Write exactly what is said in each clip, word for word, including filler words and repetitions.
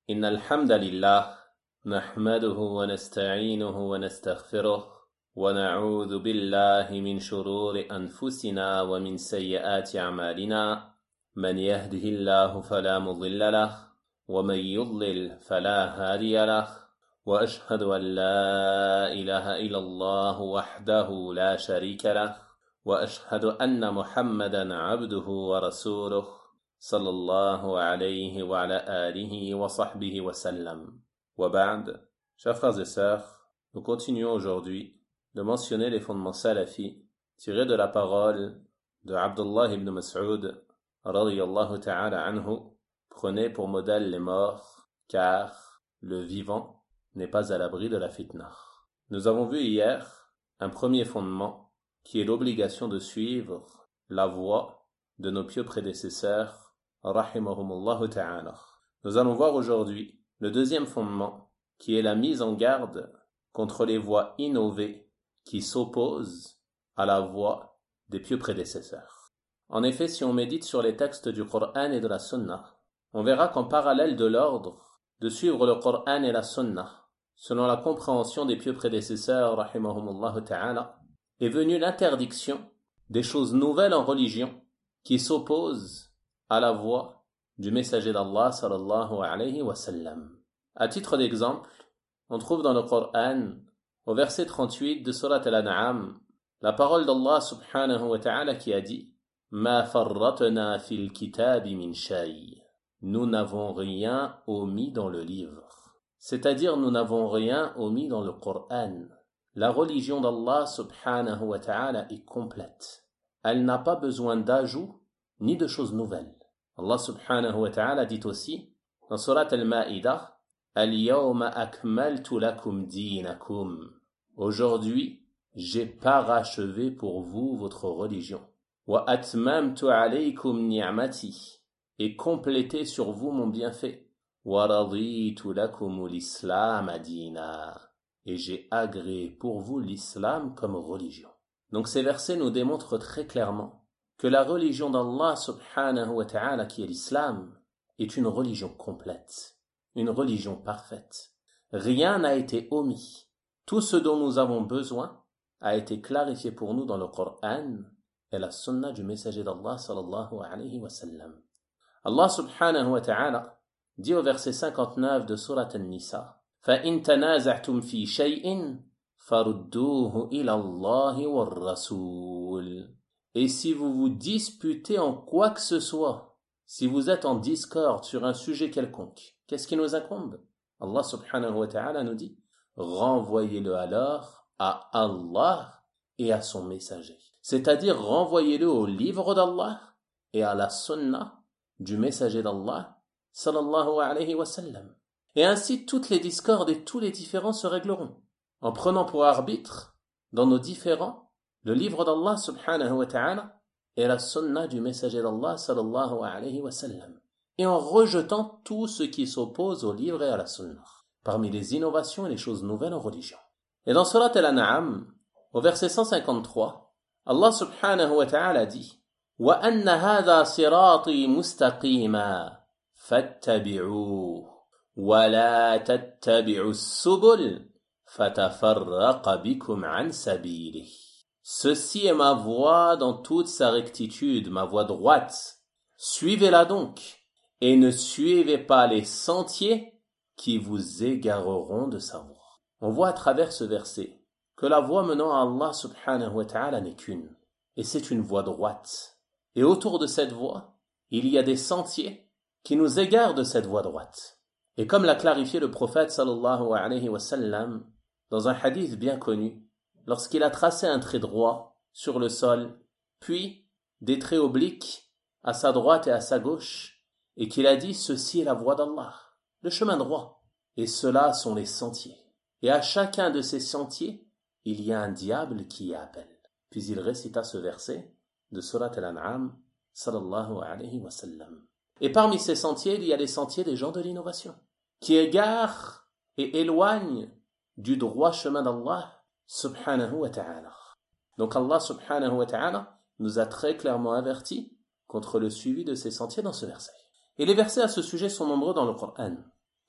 إن الحمد لله نحمده ونستعينه ونستغفره ونعوذ بالله من شرور أنفسنا ومن سيئات أعمالنا من يهده الله فلا مضل له ومن يضلل فلا هادي له وأشهد أن لا إله إلا الله وحده لا شريك له وأشهد أن محمدا عبده ورسوله صلى الله عليه وعلى آله وصحبه وسلم. وبعد, chers frères et sœurs, nous continuons aujourd'hui de mentionner les fondements salafis tirés de la parole de Abdullah ibn Mas'ud radiyallahu ta'ala anhu. Prenez pour modèle les morts, car le vivant n'est pas à l'abri de la fitna. Nous avons vu hier un premier fondement qui est l'obligation de suivre la voie de nos pieux prédécesseurs rahimahumullahu ta'ala. Nous allons voir aujourd'hui le deuxième fondement qui est la mise en garde contre les voies innovées qui s'opposent à la voie des pieux prédécesseurs. En effet, si on médite sur les textes du Coran et de la Sunna, on verra qu'en parallèle de l'ordre de suivre le Coran et la Sunna, selon la compréhension des pieux prédécesseurs rahimahumullahu ta'ala, est venue l'interdiction des choses nouvelles en religion qui s'opposent à la voie du messager d'Allah sallallahu alayhi wa sallam. À titre d'exemple, on trouve dans le Coran, au verset trente-huit de Surat Al-An'am, la parole d'Allah subhanahu wa ta'ala qui a dit « Ma farratna fil kitabi min shay » Nous n'avons rien omis dans le livre. C'est-à-dire, nous n'avons rien omis dans le Coran. La religion d'Allah subhanahu wa ta'ala est complète. Elle n'a pas besoin d'ajout ni de choses nouvelles. Allah subhanahu wa ta'ala dit aussi dans Surat Al-Ma'idah Al-yawma akmaltu lakum dinakum. Aujourd'hui, j'ai parachevé pour vous votre religion. Wa atmamtu alaykum ni'mati. Et complété sur vous mon bienfait. Wa raditu lakum l'islam dina. Et j'ai agréé pour vous l'islam comme religion. Donc ces versets nous démontrent très clairement que la religion d'Allah subhanahu wa ta'ala qui est l'islam est une religion complète, une religion parfaite. Rien n'a été omis. Tout ce dont nous avons besoin a été clarifié pour nous dans le Coran et la sunna du messager d'Allah sallallahu alayhi wa sallam. Allah subhanahu wa ta'ala dit au verset cinquante-neuf de Surat An-Nisa فَإِن تَنَازَعْتُمْ فِي شَيْءٍ فَرُدُّوهُ إِلَى اللَّهِ وَالرَّسُولِ. Et si vous vous disputez en quoi que ce soit, si vous êtes en discorde sur un sujet quelconque, qu'est-ce qui nous incombe? Allah subhanahu wa ta'ala nous dit, renvoyez-le alors à Allah et à son messager. C'est-à-dire, renvoyez-le au livre d'Allah et à la sunna du messager d'Allah, sallallahu alayhi wa sallam. Et ainsi, toutes les discordes et tous les différends se régleront, en prenant pour arbitre, dans nos différends, le livre d'Allah subhanahu wa ta'ala et la sunna du messager d'Allah sallallahu alayhi wa sallam, et en rejetant tout ce qui s'oppose au livre et à la sunna, parmi les innovations et les choses nouvelles en religion. Et dans Surat Al-An'am, au verset cent cinquante-trois, Allah subhanahu wa ta'ala dit wa anna hadha sirati mustaqima fattabi'uhu wa la tattabi'u as-subul fatafarraqa bikum an sabilihi. Ceci est ma voie dans toute sa rectitude, ma voie droite. Suivez-la donc, et ne suivez pas les sentiers qui vous égareront de sa voie. On voit à travers ce verset que la voie menant à Allah subhanahu wa ta'ala n'est qu'une, et c'est une voie droite. Et autour de cette voie, il y a des sentiers qui nous égarent de cette voie droite. Et comme l'a clarifié le prophète sallallahu alayhi wa sallam dans un hadith bien connu, lorsqu'il a tracé un trait droit sur le sol, puis des traits obliques à sa droite et à sa gauche, et qu'il a dit « Ceci est la voie d'Allah, le chemin droit, et ceux-là sont les sentiers. Et à chacun de ces sentiers, il y a un diable qui y appelle. » Puis il récita ce verset de Surat Al-An'am, sallallahu alayhi wa sallam. Et parmi ces sentiers, il y a les sentiers des gens de l'innovation, qui égarent et éloignent du droit chemin d'Allah, subhanahu wa ta'ala. Donc Allah subhanahu wa ta'ala nous a très clairement avertis contre le suivi de ces sentiers dans ce verset. Et les versets à ce sujet sont nombreux dans le Coran.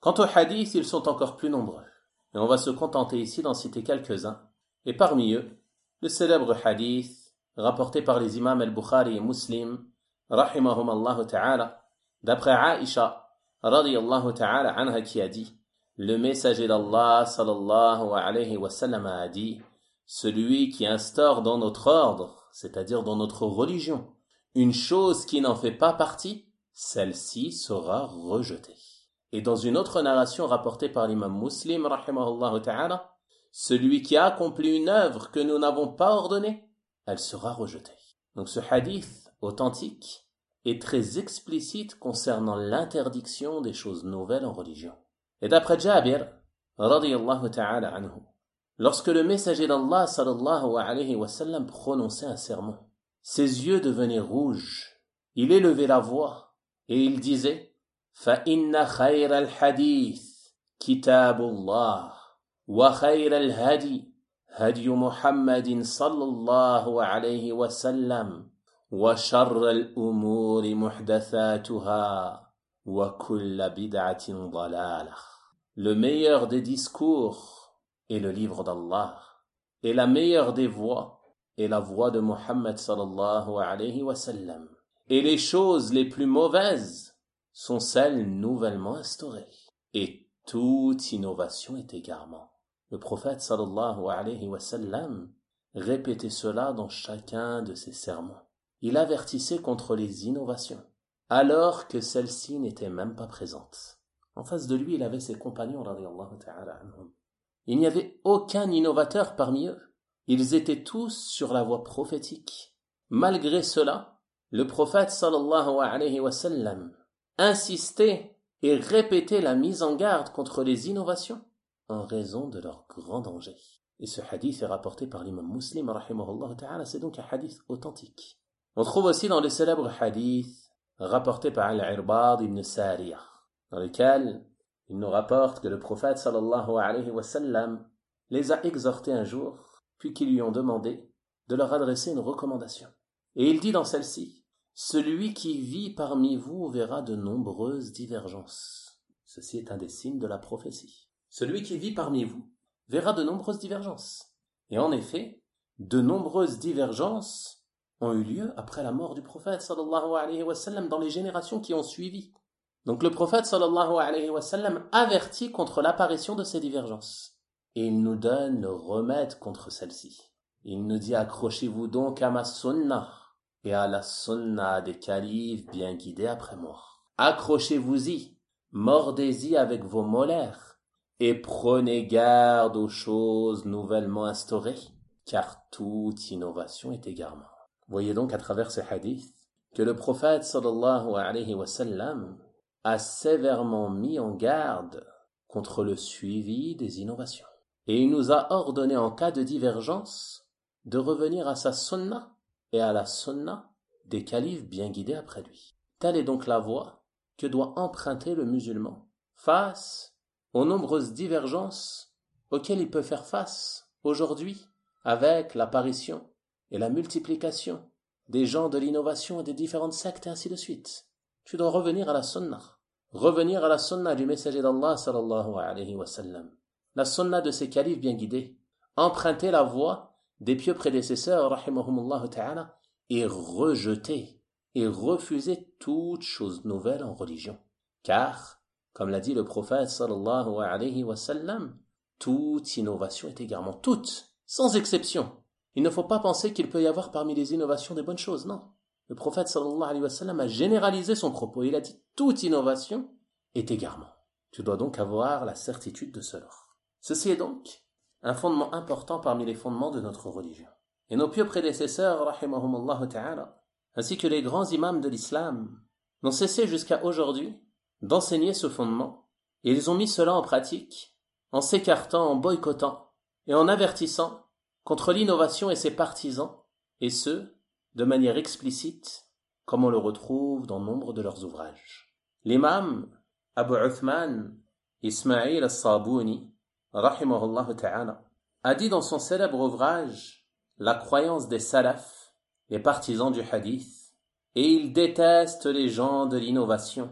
Quant aux hadiths, ils sont encore plus nombreux. Et on va se contenter ici d'en citer quelques-uns. Et parmi eux, le célèbre hadith rapporté par les imams al-Bukhari et Muslim, rahimahumallahu ta'ala, d'après Aïcha, radiyallahu ta'ala anha, qui a dit: le messager d'Allah sallallahu alayhi wa sallam a dit: celui qui instaure dans notre ordre, c'est-à-dire dans notre religion, une chose qui n'en fait pas partie, celle-ci sera rejetée. Et dans une autre narration rapportée par l'imam Muslim, rahimahullah ta'ala, celui qui a accompli une œuvre que nous n'avons pas ordonnée, elle sera rejetée. Donc ce hadith authentique est très explicite concernant l'interdiction des choses nouvelles en religion. Et d'après Jabir, radiyallahu ta'ala anhu, lorsque le messager d'Allah sallallahu alayhi wa sallam prononçait un sermon, ses yeux devenaient rouges, il élevait la voix et il disait: فَإِنَّ خَيْرَ الْحَدِيثِ كِتَابُ اللَّهِ وَخَيْرَ الْهَدِي هَدْيُ مُحَمَّدٍ صَلَّى اللَّهُ عَلَيْهِ وَسَلَّمَ وَشَرَّ الْأُمُورِ مُحْدَثَاتُهَا وَكُلَّ بِدْعَةٍ ضَلَالَةٍ. Le meilleur des discours est le livre d'Allah, et la meilleure des voix est la voix de Muhammad sallallahu alayhi wa sallam. Et les choses les plus mauvaises sont celles nouvellement instaurées. Et toute innovation est égarement. Le prophète sallallahu alayhi wa sallam répétait cela dans chacun de ses sermons. Il avertissait contre les innovations, alors que celles-ci n'étaient même pas présentes. En face de lui, il avait ses compagnons, radiyallahu ta'ala anhum. Il n'y avait aucun innovateur parmi eux. Ils étaient tous sur la voie prophétique. Malgré cela, le prophète sallallahu alayhi wa sallam insistait et répétait la mise en garde contre les innovations en raison de leur grand danger. Et ce hadith est rapporté par l'imam Muslim, rahimahullah ta'ala, c'est donc un hadith authentique. On trouve aussi dans le célèbre hadith rapporté par Al-Irbad ibn Sariyah, dans lequel il nous rapporte que le prophète sallallahu alayhi wa sallam les a exhortés un jour, puis qu'ils lui ont demandé de leur adresser une recommandation. Et il dit dans celle-ci: celui qui vit parmi vous verra de nombreuses divergences. Ceci est un des signes de la prophétie. Celui qui vit parmi vous verra de nombreuses divergences. Et en effet, de nombreuses divergences ont eu lieu après la mort du prophète sallallahu alayhi wa sallam dans les générations qui ont suivi. Donc le prophète sallallahu alayhi wa sallam avertit contre l'apparition de ces divergences. Et il nous donne le remède contre celles-ci. Il nous dit: accrochez-vous donc à ma sunnah et à la sunna des califes bien guidés après moi. Accrochez-vous-y, mordez-y avec vos molaires, et prenez garde aux choses nouvellement instaurées, car toute innovation est égarement. Voyez donc à travers ces hadiths que le prophète sallallahu alayhi wa sallam a sévèrement mis en garde contre le suivi des innovations. Et il nous a ordonné en cas de divergence de revenir à sa sunna et à la sunna des califes bien guidés après lui. Telle est donc la voie que doit emprunter le musulman face aux nombreuses divergences auxquelles il peut faire face aujourd'hui avec l'apparition et la multiplication des gens de l'innovation et des différentes sectes et ainsi de suite. Tu dois revenir à la sunna, revenir à la sunna du messager d'Allah sallallahu alayhi wa sallam, la sunna de ses califes bien guidés, emprunter la voie des pieux prédécesseurs, rahimahumullah ta'ala, et rejeter et refuser toute chose nouvelle en religion. Car, comme l'a dit le prophète sallallahu alayhi wa sallam, toute innovation est égarement, toute, sans exception. Il ne faut pas penser qu'il peut y avoir parmi les innovations des bonnes choses, non. Le prophète sallallahu alayhi wa sallam a généralisé son propos, il a dit toute innovation est égarement. Tu dois donc avoir la certitude de cela. Ceci est donc un fondement important parmi les fondements de notre religion. Et nos pieux prédécesseurs, rahimahumullah ta'ala, ainsi que les grands imams de l'islam, n'ont cessé jusqu'à aujourd'hui d'enseigner ce fondement, et ils ont mis cela en pratique, en s'écartant, en boycottant, et en avertissant contre l'innovation et ses partisans, et ce, de manière explicite, comme on le retrouve dans nombre de leurs ouvrages. L'imam Abu Uthman Ismail al-Sabuni, rahimahullah ta'ala, a dit dans son célèbre ouvrage La croyance des salafs, les partisans du hadith, et il déteste les gens de l'innovation,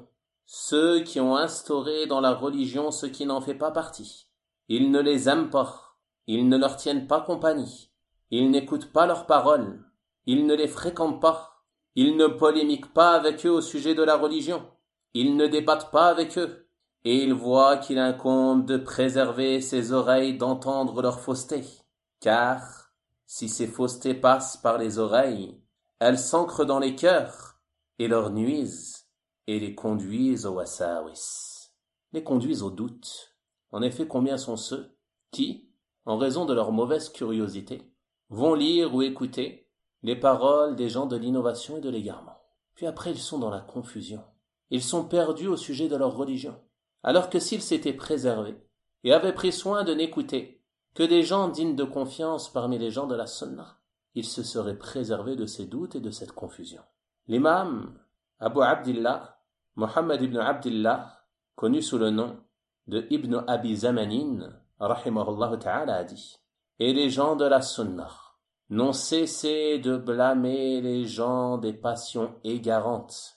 ceux qui ont instauré dans la religion ce qui n'en fait pas partie. Ils ne les aiment pas, ils ne leur tiennent pas compagnie, ils n'écoutent pas leurs paroles, ils ne les fréquentent pas, ils ne polémiquent pas avec eux au sujet de la religion, ils ne débattent pas avec eux, et ils voient qu'il incombe de préserver ses oreilles d'entendre leurs faussetés, car si ces faussetés passent par les oreilles, elles s'ancrent dans les cœurs et leur nuisent et les conduisent au wasawis, les conduisent au doute. En effet, combien sont ceux qui, en raison de leur mauvaise curiosité, vont lire ou écouter les paroles des gens de l'innovation et de l'égarement. Puis après, ils sont dans la confusion. Ils sont perdus au sujet de leur religion. Alors que s'ils s'étaient préservés et avaient pris soin de n'écouter que des gens dignes de confiance parmi les gens de la Sunna, ils se seraient préservés de ces doutes et de cette confusion. L'imam Abu Abdillah, Muhammad ibn Abdillah, connu sous le nom de Ibn Abi Zamanin, rahimahullah ta'ala, a dit: et les gens de la Sunna n'ont cessé de blâmer les gens des passions égarantes,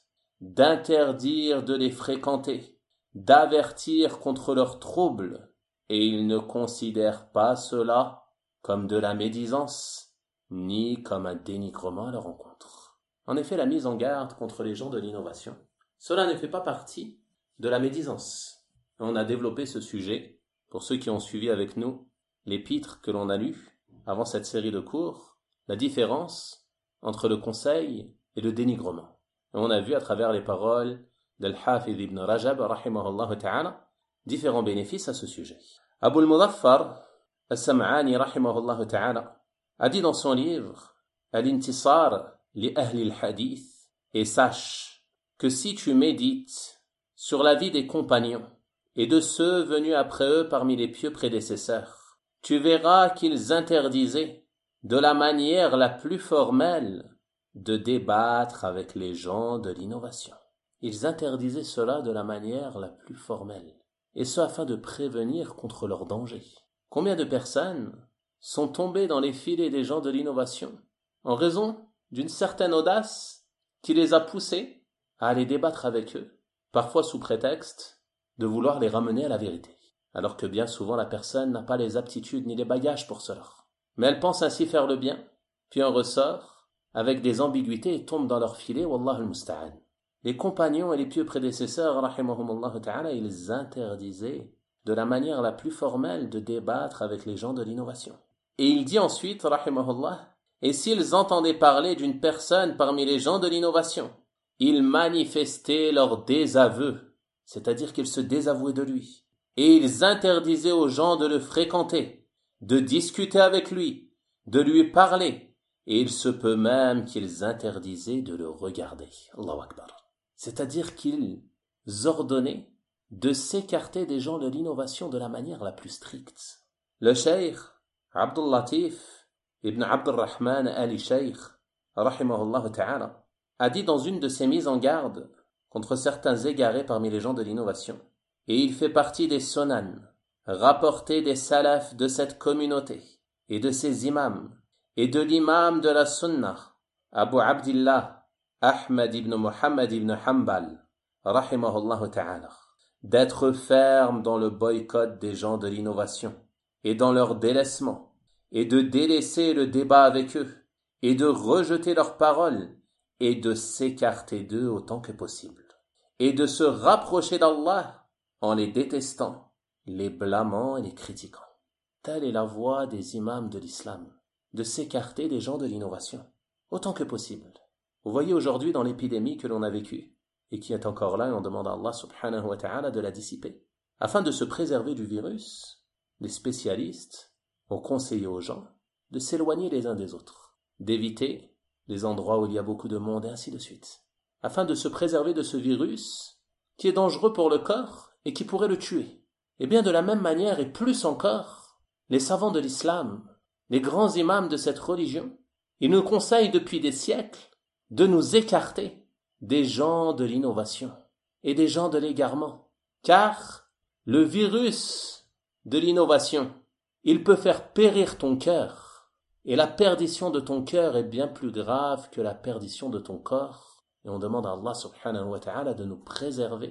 d'interdire de les fréquenter, d'avertir contre leurs troubles, et ils ne considèrent pas cela comme de la médisance, ni comme un dénigrement à leur encontre. En effet, la mise en garde contre les gens de l'innovation, cela ne fait pas partie de la médisance. On a développé ce sujet, pour ceux qui ont suivi avec nous l'épître que l'on a lu avant cette série de cours, la différence entre le conseil et le dénigrement. Et on a vu à travers les paroles d'Al-Hafidh ibn Rajab, rahimahullah ta'ala, différents bénéfices à ce sujet. Abu al-Mudaffar al-Sam'ani, rahimahullah ta'ala, a dit dans son livre Al-Intisar li ahli al-Hadith, et sache que si tu médites sur la vie des compagnons et de ceux venus après eux parmi les pieux prédécesseurs, tu verras qu'ils interdisaient de la manière la plus formelle de débattre avec les gens de l'innovation. Ils interdisaient cela de la manière la plus formelle, et ce afin de prévenir contre leurs dangers. Combien de personnes sont tombées dans les filets des gens de l'innovation en raison d'une certaine audace qui les a poussés à aller débattre avec eux, parfois sous prétexte de vouloir les ramener à la vérité, alors que bien souvent la personne n'a pas les aptitudes ni les bagages pour cela. Mais elle pense ainsi faire le bien, puis en ressort avec des ambiguïtés et tombe dans leur filet, wallahu al-musta'an. Les compagnons et les pieux prédécesseurs, rahimahumullah ta'ala, ils interdisaient de la manière la plus formelle de débattre avec les gens de l'innovation. Et il dit ensuite, rahimahullah, et s'ils entendaient parler d'une personne parmi les gens de l'innovation, ils manifestaient leur désaveu, c'est-à-dire qu'ils se désavouaient de lui, et ils interdisaient aux gens de le fréquenter, de discuter avec lui, de lui parler, et il se peut même qu'ils interdisaient de le regarder. Allahu Akbar. C'est-à-dire qu'ils ordonnaient de s'écarter des gens de l'innovation de la manière la plus stricte. Le cheikh Abdul Latif ibn Abdul Rahman Ali Sheikh, rahimahullah ta'ala, a dit dans une de ses mises en garde contre certains égarés parmi les gens de l'innovation, et il fait partie des sunan rapportés des salafs de cette communauté et de ses imams et de l'imam de la sunnah Abu Abdillah Ahmad ibn Muhammad ibn Hanbal, rahimahullah ta'ala, d'être ferme dans le boycott des gens de l'innovation et dans leur délaissement, et de délaisser le débat avec eux, et de rejeter leurs paroles, et de s'écarter d'eux autant que possible, et de se rapprocher d'Allah en les détestant, les blâmant et les critiquant. Telle est la voie des imams de l'islam, de s'écarter des gens de l'innovation, autant que possible. Vous voyez aujourd'hui dans l'épidémie que l'on a vécue, et qui est encore là, et on demande à Allah subhanahu wa ta'ala de la dissiper. Afin de se préserver du virus, les spécialistes ont conseillé aux gens de s'éloigner les uns des autres, d'éviter les endroits où il y a beaucoup de monde, et ainsi de suite, afin de se préserver de ce virus qui est dangereux pour le corps et qui pourrait le tuer. Et bien de la même manière, et plus encore, les savants de l'islam, les grands imams de cette religion, ils nous conseillent depuis des siècles de nous écarter des gens de l'innovation et des gens de l'égarement, car le virus de l'innovation, il peut faire périr ton cœur, et la perdition de ton cœur est bien plus grave que la perdition de ton corps, et on demande à Allah subhanahu wa ta'ala de nous préserver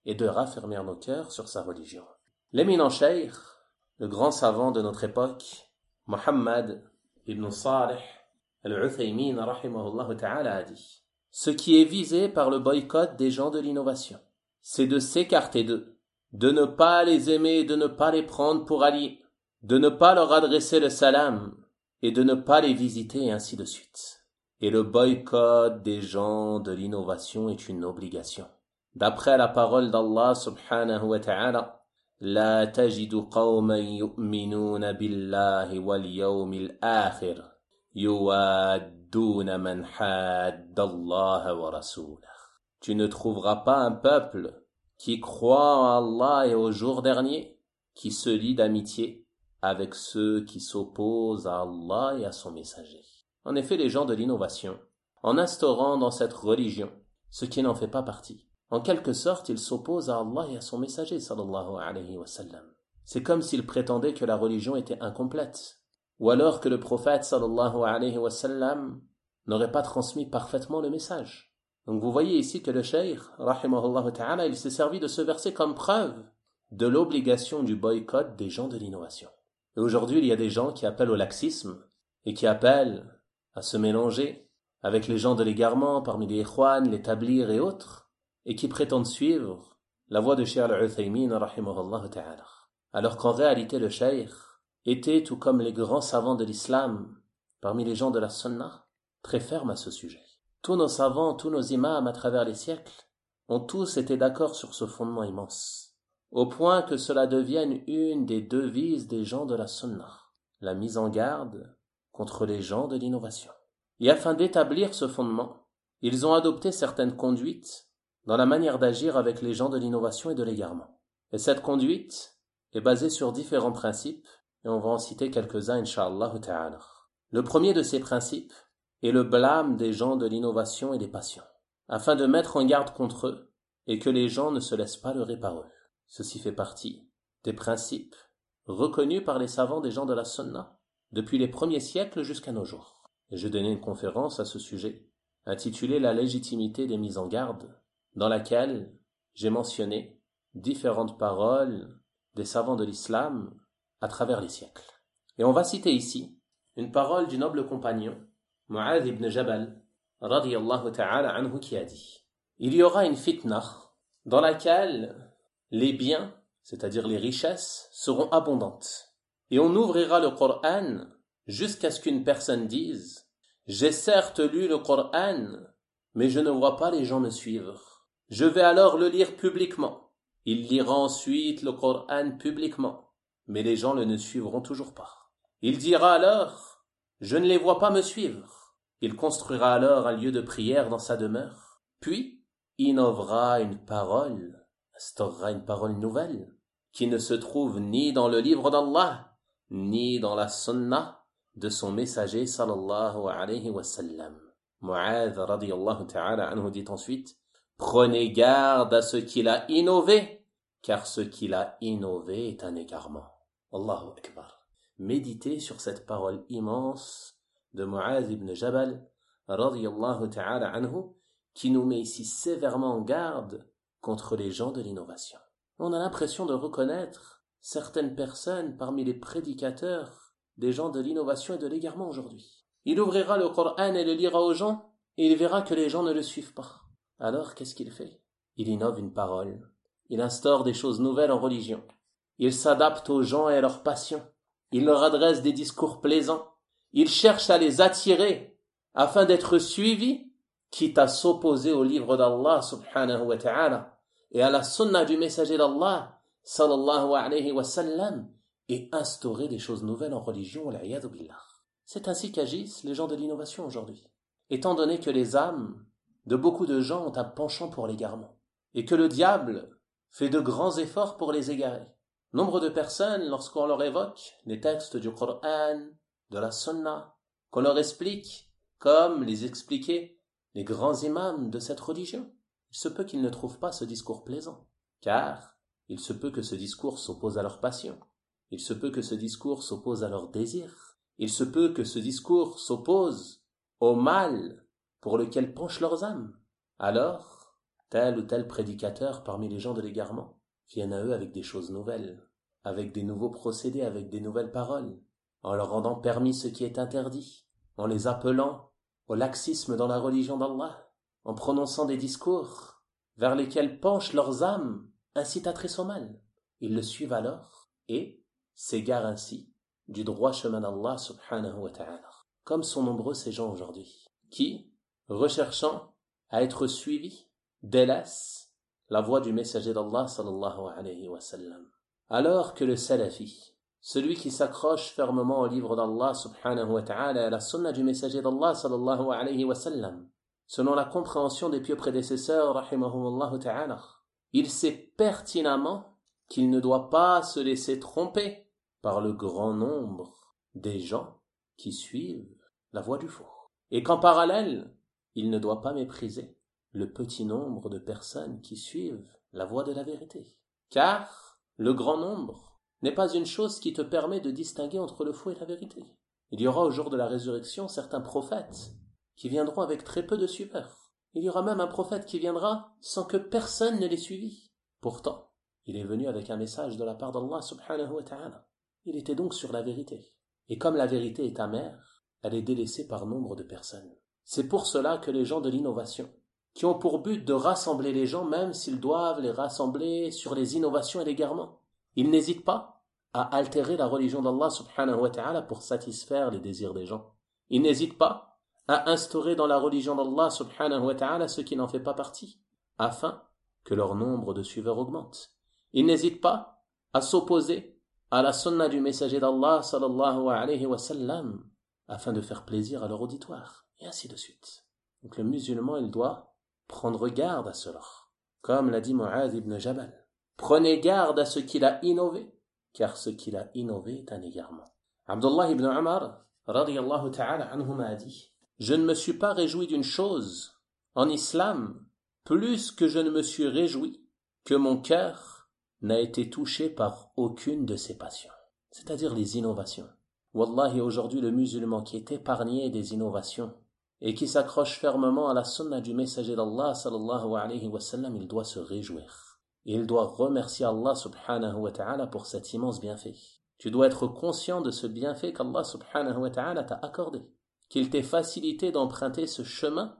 et de raffermir nos cœurs sur sa religion. L'éminent cheikh, le grand savant de notre époque, Muhammad ibn Salih al-Uthaymin rahimahullah ta'ala a dit: ce qui est visé par le boycott des gens de l'innovation, c'est de s'écarter d'eux, de ne pas les aimer et de ne pas les prendre pour alliés, de ne pas leur adresser le salam et de ne pas les visiter et ainsi de suite. Et le boycott des gens de l'innovation est une obligation. D'après la parole d'Allah subhanahu wa ta'ala, لا تجد قوما يؤمنون بالله واليوم الآخر يوادون من حاد الله ورسوله. Tu ne trouveras pas un peuple qui croit en Allah et au jour dernier, qui se lie d'amitié avec ceux qui s'opposent à Allah et à son messager. En effet, les gens de l'innovation, en instaurant dans cette religion ce qui n'en fait pas partie, en quelque sorte, ils s'opposent à Allah et à son messager, sallallahu alayhi wa sallam. C'est comme s'ils prétendaient que la religion était incomplète, ou alors que le prophète, sallallahu alayhi wa sallam, n'aurait pas transmis parfaitement le message. Donc vous voyez ici que le cheikh, rahimahullah ta'ala, il s'est servi de ce verset comme preuve de l'obligation du boycott des gens de l'innovation. Et aujourd'hui, il y a des gens qui appellent au laxisme et qui appellent à se mélanger avec les gens de l'égarement parmi les ikhwan, les tablirs et autres, et qui prétendent suivre la voie de Cheikh al-Uthaymin rahimahullah ta'ala. Alors qu'en réalité le cheikh était, tout comme les grands savants de l'islam, parmi les gens de la sunna, très ferme à ce sujet. Tous nos savants, tous nos imams à travers les siècles, ont tous été d'accord sur ce fondement immense, au point que cela devienne une des devises des gens de la sunna, la mise en garde contre les gens de l'innovation. Et afin d'établir ce fondement, ils ont adopté certaines conduites dans la manière d'agir avec les gens de l'innovation et de l'égarement. Et cette conduite est basée sur différents principes, et on va en citer quelques-uns, incha'Allah ta'ala. Le premier de ces principes est le blâme des gens de l'innovation et des passions, afin de mettre en garde contre eux, et que les gens ne se laissent pas leurrer par eux. Ceci fait partie des principes reconnus par les savants des gens de la sunna, depuis les premiers siècles jusqu'à nos jours. Et j'ai donné une conférence à ce sujet, intitulée « La légitimité des mises en garde », dans laquelle j'ai mentionné différentes paroles des savants de l'islam à travers les siècles. Et on va citer ici une parole du noble compagnon, Mu'adh ibn Jabal, radiyallahu ta'ala anhu, qui a dit: il y aura une fitna dans laquelle les biens, c'est-à-dire les richesses, seront abondantes. Et on ouvrira le Coran jusqu'à ce qu'une personne dise: j'ai certes lu le Coran, mais je ne vois pas les gens me suivre. Je vais alors le lire publiquement. Il lira ensuite le Coran publiquement, mais les gens le ne suivront toujours pas. Il dira alors: je ne les vois pas me suivre. Il construira alors un lieu de prière dans sa demeure, puis innovera une parole, instaurera une parole nouvelle, qui ne se trouve ni dans le livre d'Allah, ni dans la sunna de son messager sallallahu alayhi wa sallam. Mu'adh radiyallahu ta'ala anhu dit ensuite: prenez garde à ce qu'il a innové, car ce qu'il a innové est un égarement. Allahu Akbar. Méditez sur cette parole immense de Mu'adh ibn Jabal, radiyallahu ta'ala anhu, qui nous met ici sévèrement en garde contre les gens de l'innovation. On a l'impression de reconnaître certaines personnes parmi les prédicateurs des gens de l'innovation et de l'égarement aujourd'hui. Il ouvrira le Coran et le lira aux gens, et il verra que les gens ne le suivent pas. Alors, qu'est-ce qu'il fait? Il innove une parole. Il instaure des choses nouvelles en religion. Il s'adapte aux gens et à leurs passions. Il leur adresse des discours plaisants. Il cherche à les attirer afin d'être suivis, quitte à s'opposer au livre d'Allah subhanahu wa ta'ala et à la sunna du messager d'Allah sallallahu alayhi wa sallam, et instaurer des choses nouvelles en religion. Wal-'iyadhu billah. C'est ainsi qu'agissent les gens de l'innovation aujourd'hui. Étant donné que les âmes de beaucoup de gens ont un penchant pour l'égarement, et que le diable fait de grands efforts pour les égarer. Nombre de personnes, lorsqu'on leur évoque les textes du Coran, de la Sunna, qu'on leur explique, comme les expliquaient les grands imams de cette religion, il se peut qu'ils ne trouvent pas ce discours plaisant, car il se peut que ce discours s'oppose à leur passion, il se peut que ce discours s'oppose à leur désir, il se peut que ce discours s'oppose au mal pour lequel penchent leurs âmes. Alors, tel ou tel prédicateur parmi les gens de l'égarement vienne à eux avec des choses nouvelles, avec des nouveaux procédés, avec des nouvelles paroles, en leur rendant permis ce qui est interdit, en les appelant au laxisme dans la religion d'Allah, en prononçant des discours vers lesquels penchent leurs âmes incitatrices au mal. Ils le suivent alors et s'égarent ainsi du droit chemin d'Allah subhanahu wa ta'ala. Comme sont nombreux ces gens aujourd'hui, qui, recherchant à être suivis, délaissent la voie du messager d'Allah sallallahu alayhi wa sallam. Alors que le salafi, celui qui s'accroche fermement au livre d'Allah subhanahu wa ta'ala et à la sunna du messager d'Allah sallallahu alayhi wa sallam, selon la compréhension des pieux prédécesseurs rahimahumullah ta'ala, il sait pertinemment qu'il ne doit pas se laisser tromper par le grand nombre des gens qui suivent la voie du faux. Et qu'en parallèle, il ne doit pas mépriser le petit nombre de personnes qui suivent la voie de la vérité. Car le grand nombre n'est pas une chose qui te permet de distinguer entre le faux et la vérité. Il y aura au jour de la résurrection certains prophètes qui viendront avec très peu de suiveurs. Il y aura même un prophète qui viendra sans que personne ne l'ait suivi. Pourtant, il est venu avec un message de la part d'Allah subhanahu wa ta'ala. Il était donc sur la vérité. Et comme la vérité est amère, elle est délaissée par nombre de personnes. C'est pour cela que les gens de l'innovation, qui ont pour but de rassembler les gens, même s'ils doivent les rassembler sur les innovations et l'égarement, ils n'hésitent pas à altérer la religion d'Allah subhanahu wa ta'ala pour satisfaire les désirs des gens. Ils n'hésitent pas à instaurer dans la religion d'Allah subhanahu wa ta'ala ce qui n'en fait pas partie, afin que leur nombre de suiveurs augmente. Ils n'hésitent pas à s'opposer à la sunna du messager d'Allah sallallahu alayhi wa sallam, afin de faire plaisir à leur auditoire, et ainsi de suite. Donc le musulman, il doit prendre garde à cela. Comme l'a dit Mu'adh ibn Jabal, prenez garde à ce qu'il a innové, car ce qu'il a innové est un égarement. Abdullah ibn Umar, radiyallahu ta'ala anhuma, a dit, je ne me suis pas réjoui d'une chose en islam, plus que je ne me suis réjoui que mon cœur n'a été touché par aucune de ses passions, c'est-à-dire les innovations. Wallahi, aujourd'hui, le musulman qui est épargné des innovations et qui s'accroche fermement à la sunna du messager d'Allah sallallahu alayhi wa sallam, il doit se réjouir. Et il doit remercier Allah subhanahu wa ta'ala pour cet immense bienfait. Tu dois être conscient de ce bienfait qu'Allah subhanahu wa ta'ala t'a accordé, qu'il t'ait facilité d'emprunter ce chemin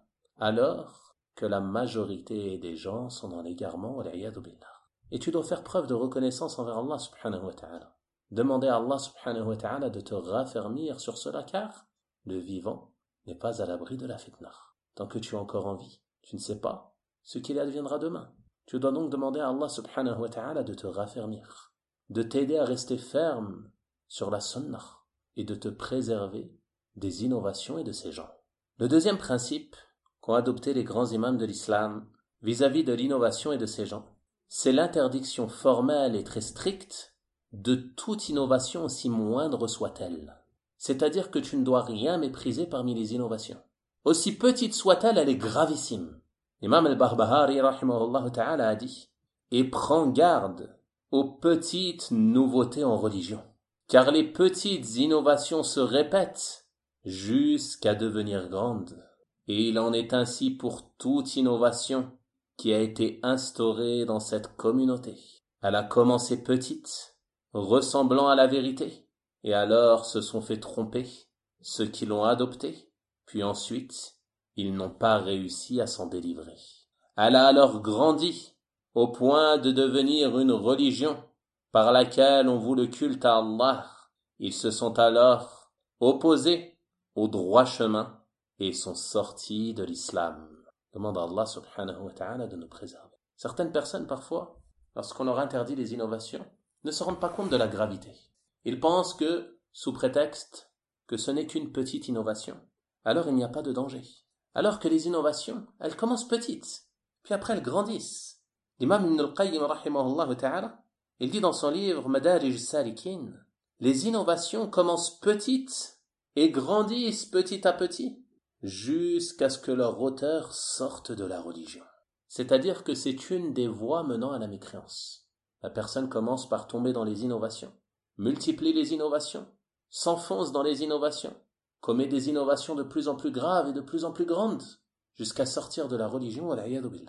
alors que la majorité des gens sont dans l'égarement, wal'iyadu billah. Et tu dois faire preuve de reconnaissance envers Allah subhanahu wa ta'ala. Demander à Allah subhanahu wa ta'ala de te raffermir sur cela, car le vivant n'est pas à l'abri de la fitna. Tant que tu es encore en vie, tu ne sais pas ce qu'il adviendra demain. Tu dois donc demander à Allah subhanahu wa ta'ala de te raffermir, de t'aider à rester ferme sur la sunnah et de te préserver des innovations et de ces gens. Le deuxième principe qu'ont adopté les grands imams de l'islam vis-à-vis de l'innovation et de ces gens, c'est l'interdiction formelle et très stricte de toute innovation aussi moindre soit-elle. C'est-à-dire que tu ne dois rien mépriser parmi les innovations. Aussi petite soit-elle, elle est gravissime. L'imam al-Barbahari rahimahullah ta'ala a dit, et prends garde aux petites nouveautés en religion, car les petites innovations se répètent jusqu'à devenir grandes. Et il en est ainsi pour toute innovation qui a été instaurée dans cette communauté. Elle a commencé petite, ressemblant à la vérité, et alors se sont fait tromper ceux qui l'ont adoptée, puis ensuite, ils n'ont pas réussi à s'en délivrer. Elle a alors grandi au point de devenir une religion par laquelle on voue le culte à Allah. Ils se sont alors opposés au droit chemin et sont sortis de l'islam. Demande à Allah subhanahu wa ta'ala de nous préserver. Certaines personnes, parfois, lorsqu'on leur interdit les innovations, ne se rendent pas compte de la gravité. Ils pensent que, sous prétexte que ce n'est qu'une petite innovation, alors il n'y a pas de danger. Alors que les innovations, elles commencent petites, puis après elles grandissent. L'imam Ibn al-Qayyim rahimahullah ta'ala, il dit dans son livre Madarij al-Salikin, les innovations commencent petites et grandissent petit à petit, jusqu'à ce que leur auteur sorte de la religion. C'est-à-dire que c'est une des voies menant à la mécréance. La personne commence par tomber dans les innovations, multiplie les innovations, s'enfonce dans les innovations, commet des innovations de plus en plus graves et de plus en plus grandes, jusqu'à sortir de la religion, wal'iyadu billah.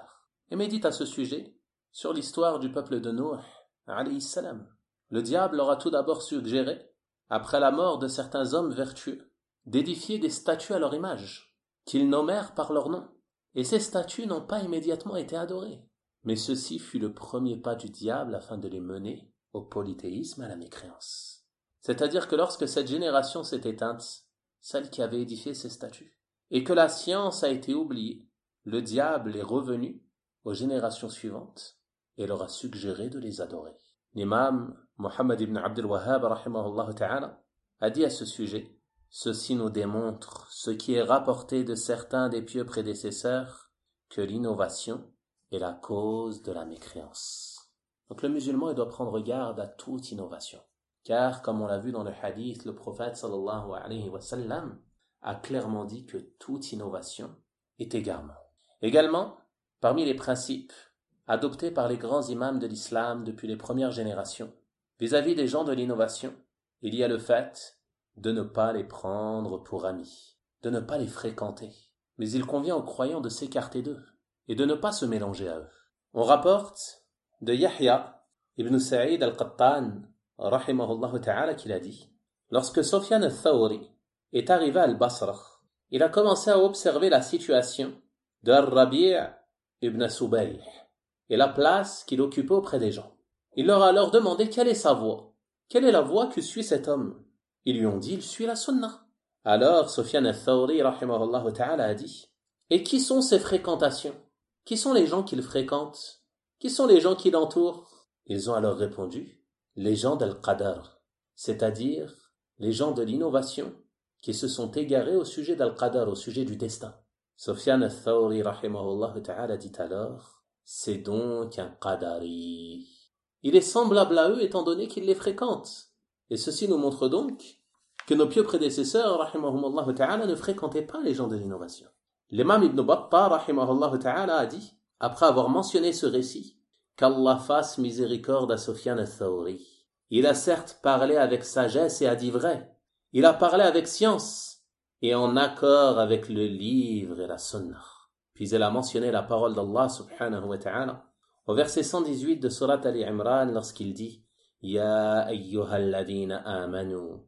et médite à ce sujet sur l'histoire du peuple de Nuh, alayhi salam. Le diable leur a tout d'abord suggéré, après la mort de certains hommes vertueux, d'édifier des statues à leur image, qu'ils nommèrent par leur nom. Et ces statues n'ont pas immédiatement été adorées. Mais ceci fut le premier pas du diable afin de les mener au polythéisme et à la mécréance. C'est-à-dire que lorsque cette génération s'est éteinte, celle qui avait édifié ces statues, et que la science a été oubliée, le diable est revenu aux générations suivantes et leur a suggéré de les adorer. L'imam Muhammad ibn Abdul Wahhab rahimahullah ta'ala a dit à ce sujet: ceci nous démontre ce qui est rapporté de certains des pieux prédécesseurs, que l'innovation est la cause de la mécréance. Donc le musulman il doit prendre garde à toute innovation, car comme on l'a vu dans le hadith, le prophète sallallahu alayhi wa sallam a clairement dit que toute innovation est égarement. Également, parmi les principes adoptés par les grands imams de l'islam depuis les premières générations, vis-à-vis des gens de l'innovation, il y a le fait de ne pas les prendre pour amis, de ne pas les fréquenter. Mais il convient aux croyants de s'écarter d'eux et de ne pas se mélanger à eux. On rapporte de Yahya ibn Sa'id al-Qattan, rahimahullah ta'ala, qu'il a dit: lorsque Sufyan al-Thawri est arrivé à Al-Basra, il a commencé à observer la situation de Ar-Rabi' ibn Subayh et la place qu'il occupait auprès des gens. Il leur a alors demandé quelle est sa voie, quelle est la voie que suit cet homme. Ils lui ont dit: il suit la sunna. Alors Sufyan al-Thawri rahimahullah ta'ala a dit: et qui sont ses fréquentations? Qui sont les gens qu'il fréquente? Qui sont les gens qui l'entourent? Ils ont alors répondu: les gens d'Al-Qadar, c'est-à-dire les gens de l'innovation qui se sont égarés au sujet d'Al-Qadar, au sujet du destin. Sufyan al-Thawri rahimahullah ta'ala dit alors: c'est donc un Qadari. Il est semblable à eux étant donné qu'il les fréquente. Et ceci nous montre donc que nos pieux prédécesseurs rahimahumullah ta'ala ne fréquentaient pas les gens de l'innovation. L'imam Ibn Battah rahimahullah ta'ala a dit, après avoir mentionné ce récit, qu'Allah fasse miséricorde à Sufyan al-Thawri. Il a certes parlé avec sagesse et a dit vrai. Il a parlé avec science et en accord avec le livre et la sunnah. Puis il a mentionné la parole d'Allah subhanahu wa ta'ala au verset cent dix-huit de Surat Ali Imran lorsqu'il dit: Ya ayyuhalladhina amanu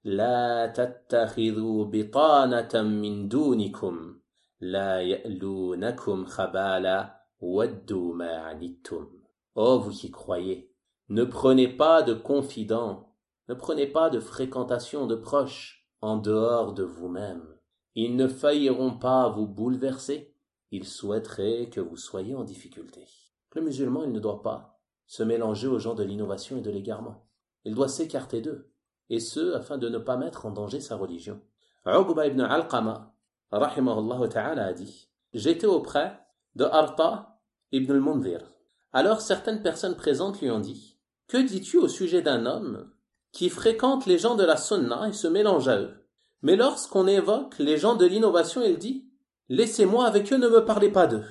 la tattakhidhu bitanatan min dunikum la ya'lunakum khabala waddu ma anittum. Oh vous qui croyez, ne prenez pas de confidents, ne prenez pas de fréquentation de proches en dehors de vous-même. Ils ne failliront pas vous bouleverser, ils souhaiteraient que vous soyez en difficulté. Le musulman, il ne doit pas se mélanger aux gens de l'innovation et de l'égarement. Il doit s'écarter d'eux, et ce, afin de ne pas mettre en danger sa religion. Uqba ibn Alqama, rahimahullah ta'ala, a dit: j'étais auprès de Arta ibn al-Mundhir. Alors certaines personnes présentes lui ont dit: que dis-tu au sujet d'un homme qui fréquente les gens de la sunna et se mélange à eux? Mais lorsqu'on évoque les gens de l'innovation, il dit: laissez-moi avec eux, ne me parlez pas d'eux.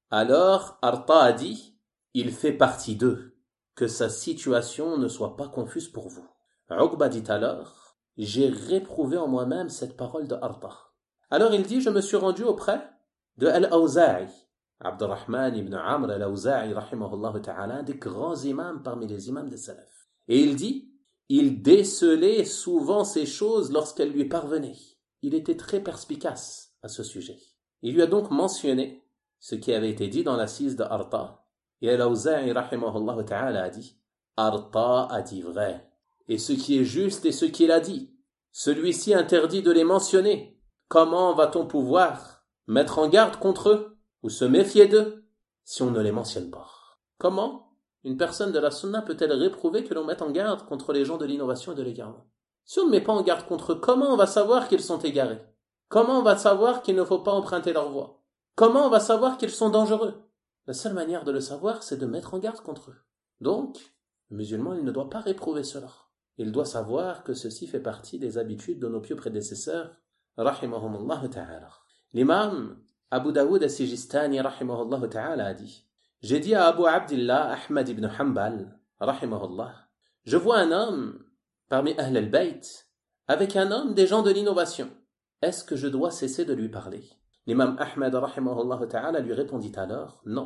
Alors Arta a dit: il fait partie d'eux, que sa situation ne soit pas confuse pour vous. Uqba dit alors: j'ai réprouvé en moi-même cette parole de Arta. Alors il dit: je me suis rendu auprès de Al-Awza'i, Abdurrahman ibn Amr Al-Awza'i rahimahullah ta'ala, des grands imams parmi les imams des salaf. Et il dit: il décelait souvent ces choses lorsqu'elles lui parvenaient. Il était très perspicace à ce sujet. Il lui a donc mentionné ce qui avait été dit dans l'assise de Arta. Et Al-Awza'i rahimahullah ta'ala a dit: Arta a dit vrai. Et ce qui est juste est ce qu'il a dit. Celui-ci interdit de les mentionner. Comment va-t-on pouvoir mettre en garde contre eux ou se méfier d'eux si on ne les mentionne pas? Comment une personne de la sunna peut-elle réprouver que l'on mette en garde contre les gens de l'innovation et de l'égarement? Si on ne met pas en garde contre eux, comment on va savoir qu'ils sont égarés? Comment on va savoir qu'il ne faut pas emprunter leur voie? Comment on va savoir qu'ils sont dangereux? La seule manière de le savoir, c'est de mettre en garde contre eux. Donc, le musulman, il ne doit pas réprouver cela. Il doit savoir que ceci fait partie des habitudes de nos pieux prédécesseurs, rahimahumullah ta'ala. L'imam Abu Daoud as-Sijistani, rahimahullah ta'ala, a dit: j'ai dit à Abu Abdillah Ahmad ibn Hanbal, rahimahullah, je vois un homme parmi Ahl al-Bayt avec un homme des gens de l'innovation. Est-ce que je dois cesser de lui parler? L'imam Ahmad rahimahullah ta'ala lui répondit alors: non,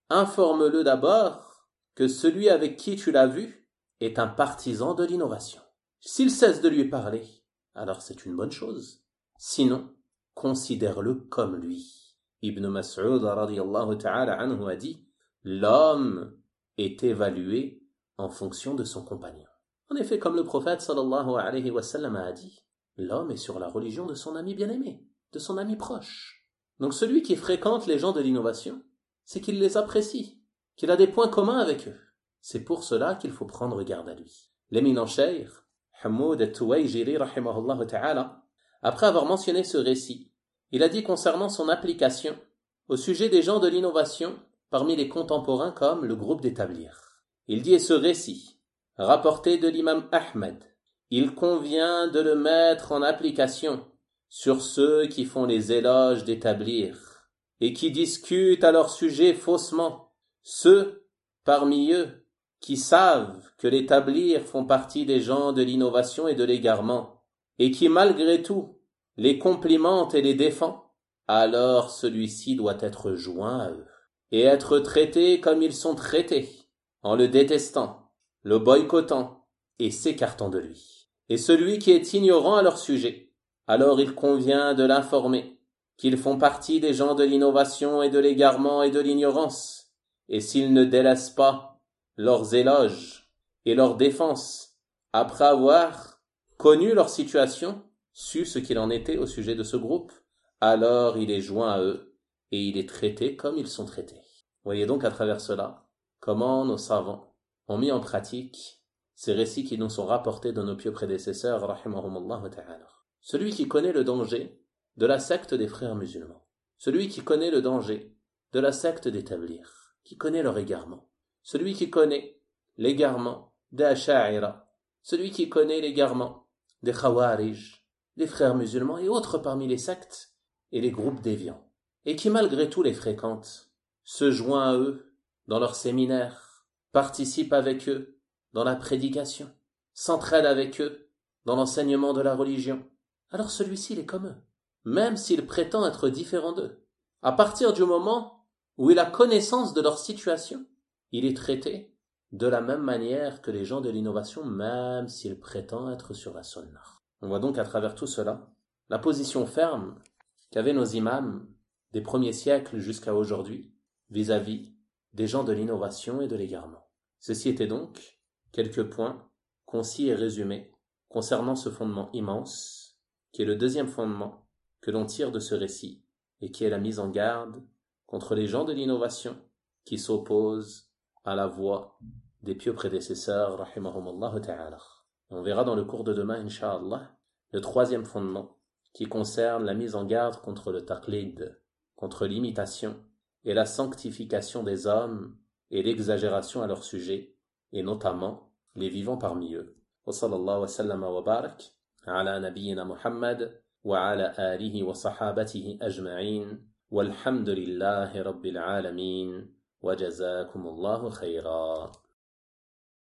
informe-le d'abord que celui avec qui tu l'as vu est un partisan de l'innovation. S'il cesse de lui parler, alors c'est une bonne chose. Sinon, considère-le comme lui. Ibn Mas'ud radiyallahu ta'ala anhu a dit, l'homme est évalué en fonction de son compagnon. En effet, comme le prophète sallallahu alayhi wa sallam a dit, l'homme est sur la religion de son ami bien-aimé, de son ami proche. Donc celui qui fréquente les gens de l'innovation, c'est qu'il les apprécie, qu'il a des points communs avec eux. C'est pour cela qu'il faut prendre garde à lui. L'éminent cheikh, Hamoud al-Tuwayjiri rahimahullah ta'ala, après avoir mentionné ce récit, il a dit concernant son application au sujet des gens de l'innovation parmi les contemporains comme le groupe d'établir. Il dit, et ce récit, rapporté de l'imam Ahmed, il convient de le mettre en application sur ceux qui font les éloges d'établir et qui discutent à leur sujet faussement, ceux parmi eux qui savent que l'établir font partie des gens de l'innovation et de l'égarement, et qui malgré tout les complimentent et les défend, alors celui-ci doit être joint à eux, et être traité comme ils sont traités, en le détestant, le boycottant et s'écartant de lui. Et celui qui est ignorant à leur sujet, alors il convient de l'informer qu'ils font partie des gens de l'innovation et de l'égarement et de l'ignorance, et s'ils ne délaissent pas leurs éloges et leurs défenses, après avoir connu leur situation, su ce qu'il en était au sujet de ce groupe, alors il est joint à eux et il est traité comme ils sont traités. Voyez donc à travers cela comment nos savants ont mis en pratique ces récits qui nous sont rapportés de nos pieux prédécesseurs, rahimahumullah ta'ala. Celui qui connaît le danger de la secte des frères musulmans, celui qui connaît le danger de la secte d'établir, qui connaît leur égarement, celui qui connaît l'égarement des Asha'ira, celui qui connaît l'égarement des Khawarij, des frères musulmans et autres parmi les sectes et les groupes déviants, et qui malgré tout les fréquente, se joint à eux dans leurs séminaires, participe avec eux dans la prédication, s'entraide avec eux dans l'enseignement de la religion, alors celui-ci il est comme eux, même s'il prétend être différent d'eux. À partir du moment où il a connaissance de leur situation, il est traité de la même manière que les gens de l'innovation, même s'il prétend être sur la sunnah. On voit donc à travers tout cela la position ferme qu'avaient nos imams des premiers siècles jusqu'à aujourd'hui vis-à-vis des gens de l'innovation et de l'égarement. Ceci était donc quelques points concis et résumés concernant ce fondement immense qui est le deuxième fondement que l'on tire de ce récit et qui est la mise en garde contre les gens de l'innovation qui s'opposent à la voie des pieux prédécesseurs, rahimahumullah ta'ala. On verra dans le cours de demain, incha'Allah, le troisième fondement qui concerne la mise en garde contre le taqlid, contre l'imitation et la sanctification des hommes et l'exagération à leur sujet, et notamment les vivants parmi eux. Wa sallallahu wa sallama wa barak ala nabiyyina Muhammad wa ala alihi wa sahabatihi ajma'in walhamdulillahi rabbil alamin wa jazakumullahu khayra.